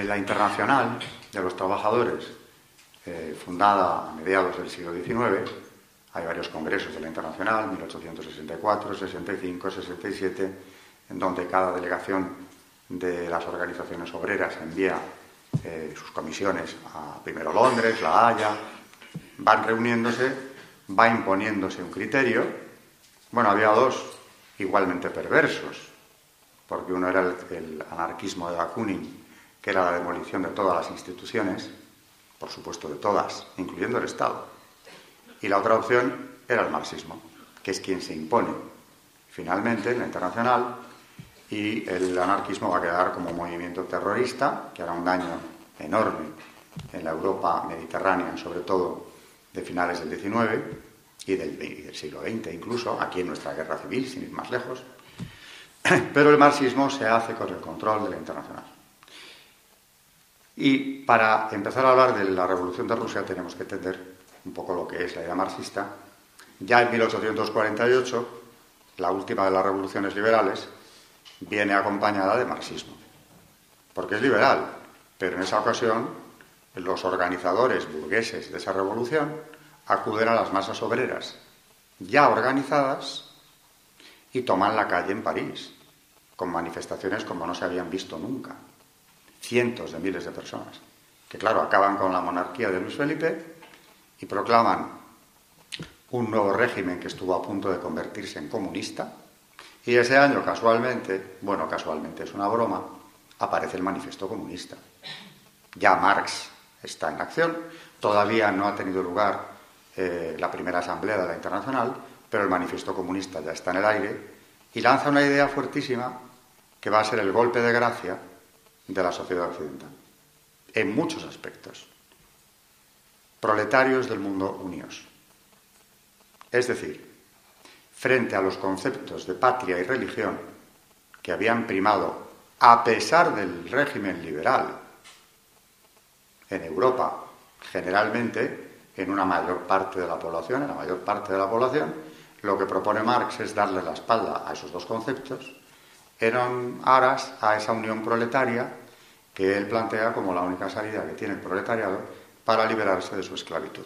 La Internacional de los Trabajadores, fundada a mediados del siglo XIX, hay varios congresos de la Internacional, 1864, 65, 67, en donde cada delegación de las organizaciones obreras envía sus comisiones a primero Londres, La Haya, van reuniéndose, va imponiéndose un criterio. Bueno, había dos igualmente perversos, porque uno era el anarquismo de Bakunin, que era la demolición de todas las instituciones, por supuesto de todas, incluyendo el Estado. Y la otra opción era el marxismo, que es quien se impone finalmente en la Internacional, y el anarquismo va a quedar como movimiento terrorista, que hará un daño enorme en la Europa mediterránea, sobre todo de finales del XIX y del siglo XX incluso, aquí en nuestra guerra civil, sin ir más lejos. Pero el marxismo se hace con el control de la Internacional. Y para empezar a hablar de la Revolución de Rusia tenemos que entender un poco lo que es la idea marxista. Ya en 1848, la última de las revoluciones liberales, viene acompañada de marxismo, porque es liberal, pero en esa ocasión los organizadores burgueses de esa revolución acuden a las masas obreras ya organizadas y toman la calle en París, con manifestaciones como no se habían visto nunca. Cientos de miles de personas, que claro, acaban con la monarquía de Luis Felipe y proclaman un nuevo régimen que estuvo a punto de convertirse en comunista. Y ese año, casualmente, bueno, casualmente es una broma, aparece el Manifiesto Comunista. Ya Marx está en acción, todavía no ha tenido lugar la primera asamblea de la Internacional, pero el Manifiesto Comunista ya está en el aire y lanza una idea fuertísima que va a ser el golpe de gracia de la sociedad occidental, en muchos aspectos. Proletarios del mundo unidos. Es decir, frente a los conceptos de patria y religión que habían primado a pesar del régimen liberal en Europa, generalmente en una mayor parte de la población, lo que propone Marx es darle la espalda a esos dos conceptos en aras a esa unión proletaria que él plantea como la única salida que tiene el proletariado para liberarse de su esclavitud.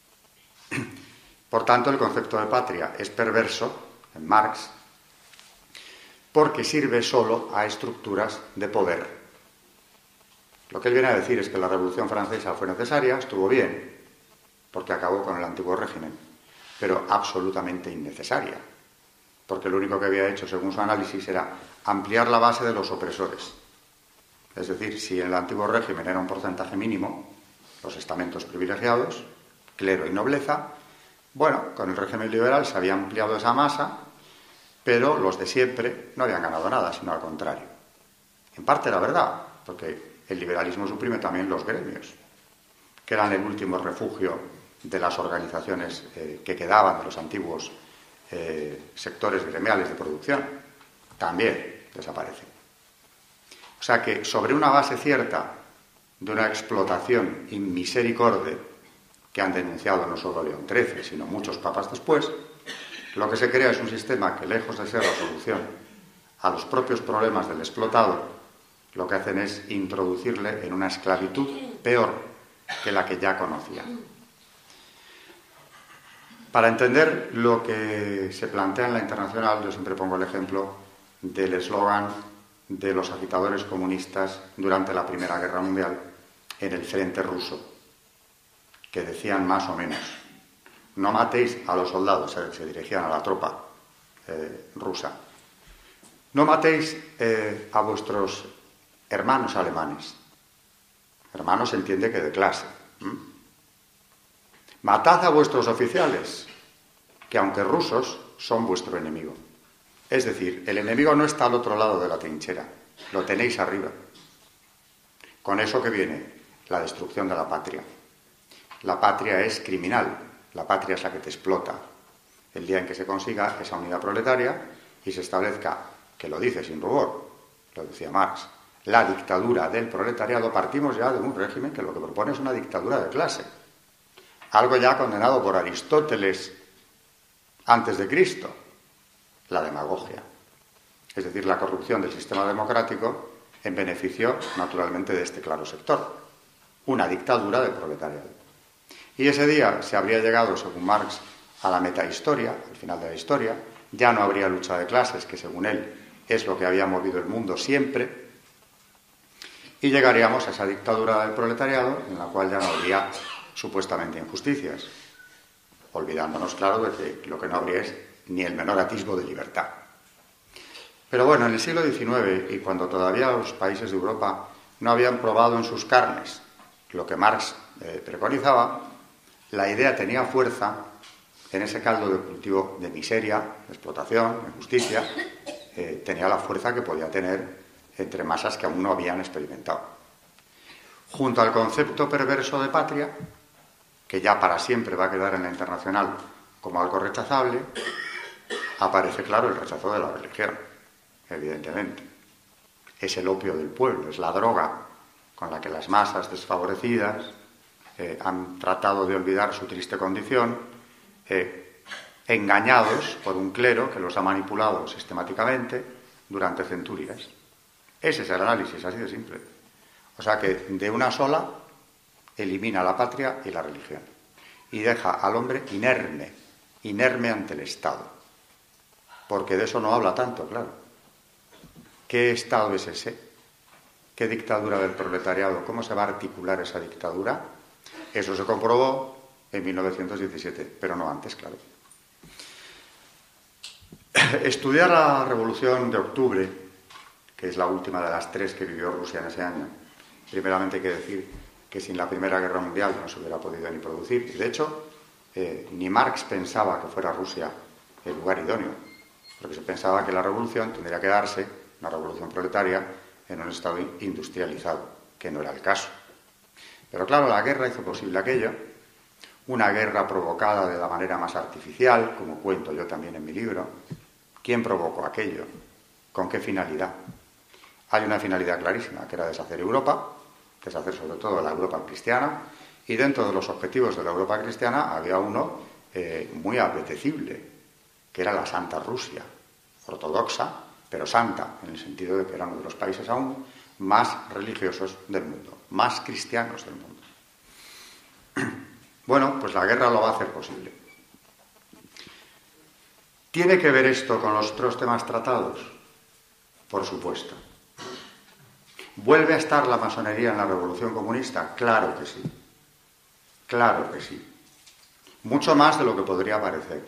Por tanto, el concepto de patria es perverso en Marx porque sirve solo a estructuras de poder. Lo que él viene a decir es que la Revolución Francesa fue necesaria, estuvo bien, porque acabó con el antiguo régimen, pero absolutamente innecesaria, porque lo único que había hecho, según su análisis, era ampliar la base de los opresores. Es decir, si en el antiguo régimen era un porcentaje mínimo, los estamentos privilegiados, clero y nobleza, bueno, con el régimen liberal se había ampliado esa masa, pero los de siempre no habían ganado nada, sino al contrario. En parte era verdad, porque el liberalismo suprime también los gremios, que eran el último refugio de las organizaciones que quedaban de los antiguos sectores gremiales de producción. También desaparecen. O sea que sobre una base cierta de una explotación inmisericorde que han denunciado no solo León XIII, sino muchos papas después, lo que se crea es un sistema que, lejos de ser la solución a los propios problemas del explotado, lo que hacen es introducirle en una esclavitud peor que la que ya conocía. Para entender lo que se plantea en la Internacional, yo siempre pongo el ejemplo del eslogan de los agitadores comunistas durante la Primera Guerra Mundial en el frente ruso, que decían más o menos: no matéis a los soldados, se dirigían a la tropa rusa, no matéis a vuestros hermanos alemanes. Hermanos se entiende que de clase. Matad a vuestros oficiales, que aunque rusos, son vuestro enemigo. Es decir, el enemigo no está al otro lado de la trinchera, lo tenéis arriba. Con eso que viene la destrucción de la patria. La patria es criminal, la patria es la que te explota. El día en que se consiga esa unidad proletaria y se establezca, que lo dice sin rubor, lo decía Marx, la dictadura del proletariado, partimos ya de un régimen que lo que propone es una dictadura de clase. Algo ya condenado por Aristóteles antes de Cristo, la demagogia. Es decir, la corrupción del sistema democrático en beneficio, naturalmente, de este claro sector. Una dictadura del proletariado. Y ese día se habría llegado, según Marx, a la metahistoria, al final de la historia. Ya no habría lucha de clases, que según él es lo que había movido el mundo siempre, y llegaríamos a esa dictadura del proletariado en la cual ya no habría supuestamente injusticias, olvidándonos, claro, de que lo que no habría es ni el menor atisbo de libertad. Pero bueno, en el siglo XIX, y cuando todavía los países de Europa no habían probado en sus carnes lo que Marx preconizaba, la idea tenía fuerza en ese caldo de cultivo de miseria, de explotación, de injusticia, tenía la fuerza que podía tener entre masas que aún no habían experimentado. Junto al concepto perverso de patria, que ya para siempre va a quedar en la internacional como algo rechazable, aparece, claro, el rechazo de la religión, evidentemente. Es el opio del pueblo, es la droga con la que las masas desfavorecidas han tratado de olvidar su triste condición, engañados por un clero que los ha manipulado sistemáticamente durante centurias. Ese es el análisis, así de simple. O sea que de una sola elimina la patria y la religión y deja al hombre inerme ante el Estado. Porque de eso no habla tanto, claro. ¿Qué Estado es ese? ¿Qué dictadura del proletariado? ¿Cómo se va a articular esa dictadura? Eso se comprobó en 1917, pero no antes, claro. Estudiar la Revolución de Octubre, que es la última de las tres que vivió Rusia en ese año, primeramente hay que decir que sin la Primera Guerra Mundial no se hubiera podido ni producir. Y de hecho, ni Marx pensaba que fuera Rusia el lugar idóneo, porque se pensaba que la revolución tendría que darse, una revolución proletaria, en un estado industrializado, que no era el caso. Pero claro, la guerra hizo posible aquello, una guerra provocada de la manera más artificial, como cuento yo también en mi libro. ¿Quién provocó aquello? ¿Con qué finalidad? Hay una finalidad clarísima, que era deshacer Europa, deshacer sobre todo la Europa cristiana, y dentro de los objetivos de la Europa cristiana había uno muy apetecible, que era la Santa Rusia, ortodoxa, pero santa, en el sentido de que era uno de los países aún más religiosos del mundo, más cristianos del mundo. Bueno, pues la guerra lo va a hacer posible. ¿Tiene que ver esto con los otros temas tratados? Por supuesto. ¿Vuelve a estar la masonería en la Revolución Comunista? Claro que sí. Claro que sí. Mucho más de lo que podría parecer.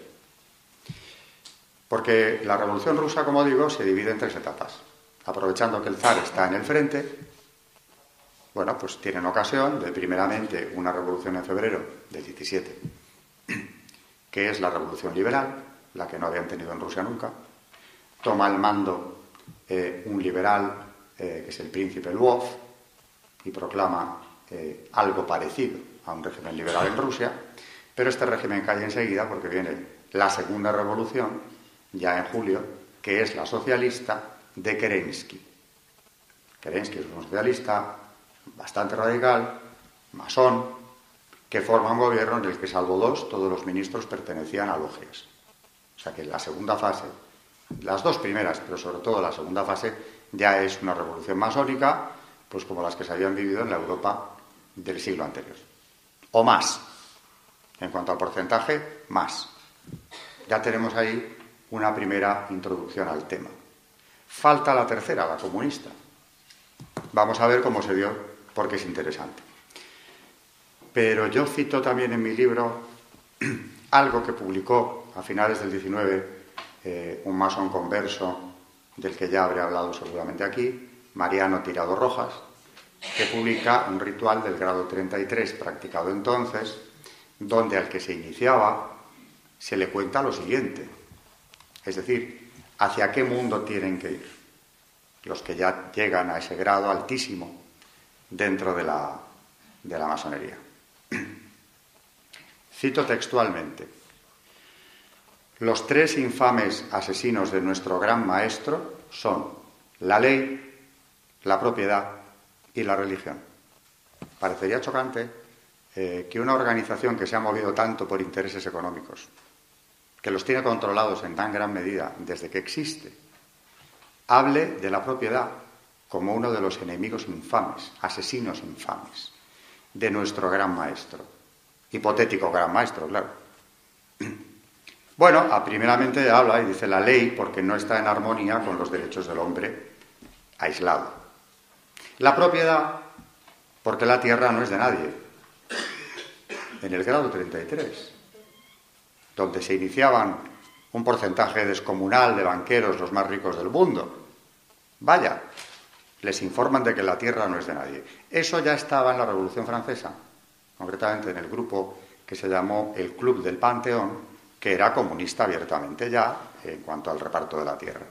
Porque la Revolución Rusa, como digo, se divide en tres etapas. Aprovechando que el zar está en el frente, bueno, pues tienen ocasión de, primeramente, una revolución en febrero del 17, que es la revolución liberal, la que no habían tenido en Rusia nunca. Toma el mando un liberal, que es el príncipe Lvov, y proclama algo parecido a un régimen liberal en Rusia, pero este régimen cae enseguida porque viene la segunda revolución, ya en julio, que es la socialista de Kerensky. Kerensky es un socialista bastante radical, masón, que forma un gobierno en el que, salvo dos, todos los ministros pertenecían a logias. O sea que la segunda fase, las dos primeras, pero sobre todo la segunda fase, ya es una revolución masónica, pues como las que se habían vivido en la Europa del siglo anterior. O más. En cuanto al porcentaje, más. Ya tenemos ahí una primera introducción al tema. Falta la tercera, la comunista. Vamos a ver cómo se dio, porque es interesante. Pero yo cito también en mi libro algo que publicó a finales del 19 un masón converso, del que ya habré hablado seguramente aquí, Mariano Tirado Rojas, que publica un ritual del grado 33 practicado entonces, donde al que se iniciaba se le cuenta lo siguiente. Es decir, ¿hacia qué mundo tienen que ir los que ya llegan a ese grado altísimo dentro de la masonería? Cito textualmente: los tres infames asesinos de nuestro gran maestro son la ley, la propiedad y la religión. Parecería chocante que una organización que se ha movido tanto por intereses económicos, que los tiene controlados en tan gran medida desde que existe, hable de la propiedad como uno de los enemigos infames, asesinos infames, de nuestro gran maestro. Hipotético gran maestro, claro. Bueno, primeramente habla y dice la ley porque no está en armonía con los derechos del hombre aislado. La propiedad porque la tierra no es de nadie. En el grado 33, donde se iniciaban un porcentaje descomunal de banqueros, los más ricos del mundo. Vaya, les informan de que la tierra no es de nadie. Eso ya estaba en la Revolución Francesa, concretamente en el grupo que se llamó el Club del Panteón, que era comunista abiertamente ya en cuanto al reparto de la tierra.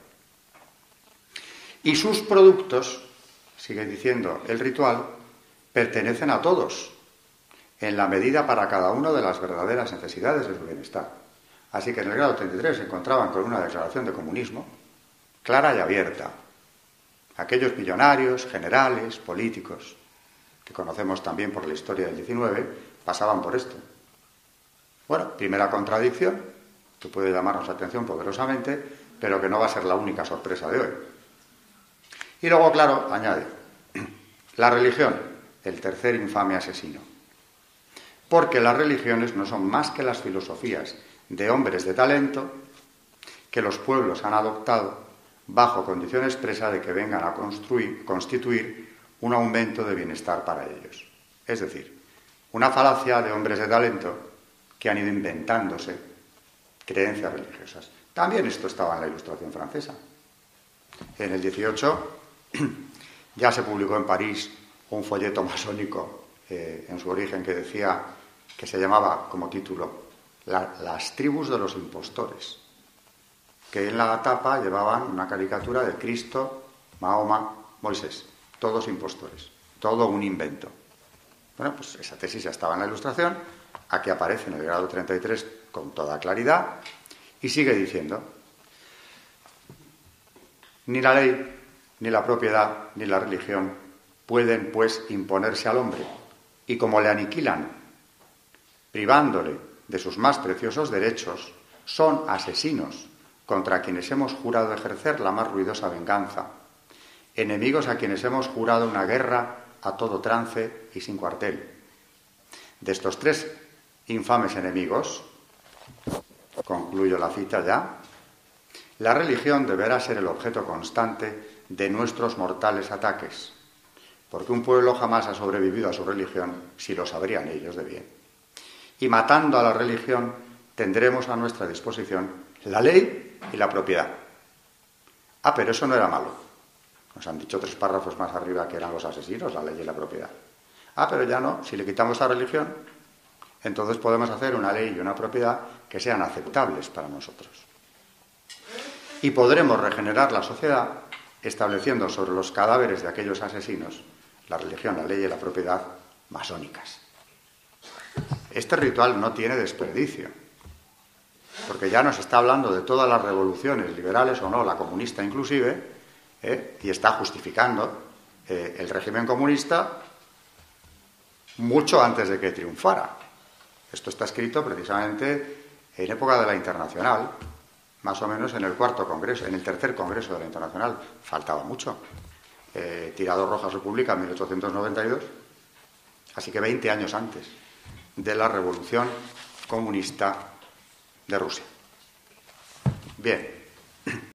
Y sus productos, sigue diciendo el ritual, pertenecen a todos, en la medida para cada uno de las verdaderas necesidades de su bienestar. Así que en el grado 33 se encontraban con una declaración de comunismo clara y abierta. Aquellos millonarios, generales, políticos, que conocemos también por la historia del 19, pasaban por esto. Bueno, primera contradicción, que puede llamarnos la atención poderosamente, pero que no va a ser la única sorpresa de hoy. Y luego, claro, añade, la religión, el tercer infame asesino. Porque las religiones no son más que las filosofías de hombres de talento que los pueblos han adoptado bajo condición expresa de que vengan a constituir un aumento de bienestar para ellos. Es decir, una falacia de hombres de talento que han ido inventándose creencias religiosas. También esto estaba en la Ilustración francesa. En el 18 ya se publicó en París un folleto masónico en su origen que decía, que se llamaba como título Las tribus de los impostores, que en la tapa llevaban una caricatura de Cristo, Mahoma, Moisés, todos impostores, todo un invento. Bueno, pues esa tesis ya estaba en la Ilustración, aquí aparece en el grado 33 con toda claridad, y sigue diciendo, ni la ley, ni la propiedad, ni la religión pueden, pues, imponerse al hombre, y como le aniquilan, privándole de sus más preciosos derechos, son asesinos contra quienes hemos jurado ejercer la más ruidosa venganza, enemigos a quienes hemos jurado una guerra a todo trance y sin cuartel. De estos tres infames enemigos, concluyo la cita ya, la religión deberá ser el objeto constante de nuestros mortales ataques, porque un pueblo jamás ha sobrevivido a su religión si lo sabrían ellos de bien. Y matando a la religión tendremos a nuestra disposición la ley y la propiedad. Pero eso no era malo. Nos han dicho 3 párrafos más arriba que eran los asesinos, la ley y la propiedad. Pero ya no, si le quitamos la religión, entonces podemos hacer una ley y una propiedad que sean aceptables para nosotros. Y podremos regenerar la sociedad estableciendo sobre los cadáveres de aquellos asesinos la religión, la ley y la propiedad masónicas. Este ritual no tiene desperdicio, porque ya nos está hablando de todas las revoluciones, liberales o no, la comunista inclusive, y está justificando el régimen comunista mucho antes de que triunfara. Esto está escrito precisamente en época de la Internacional, más o menos en el tercer congreso de la Internacional. Faltaba mucho. Tirado Rojas se publica en 1892, así que 20 años antes de la revolución comunista de Rusia. Bien.